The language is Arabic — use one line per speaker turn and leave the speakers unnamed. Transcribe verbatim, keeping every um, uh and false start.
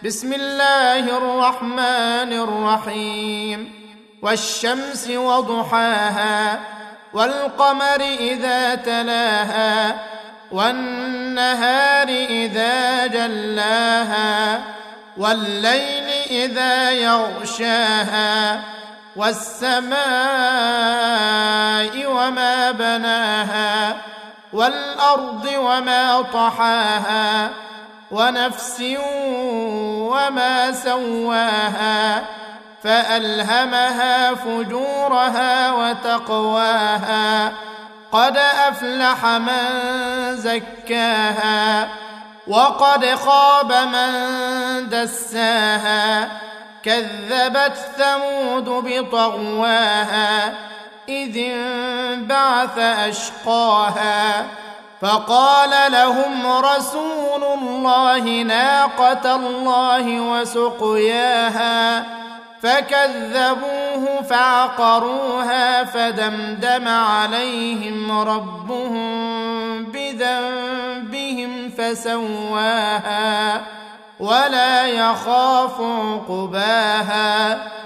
بسم الله الرحمن الرحيم والشمس وضحاها والقمر إذا تلاها والنهار إذا جلاها والليل إذا يغشاها والسماء وما بناها والأرض وما طحاها ونفس وما سواها فألهمها فجورها وتقواها قد أفلح من زكاها وقد خاب من دساها كذبت ثمود بطغواها إذ انبعث أشقاها فقال لهم رسول الله ناقة الله وسقياها فكذبوه فعقروها فدمدم عليهم ربهم بذنبهم فسواها ولا يخاف عقباها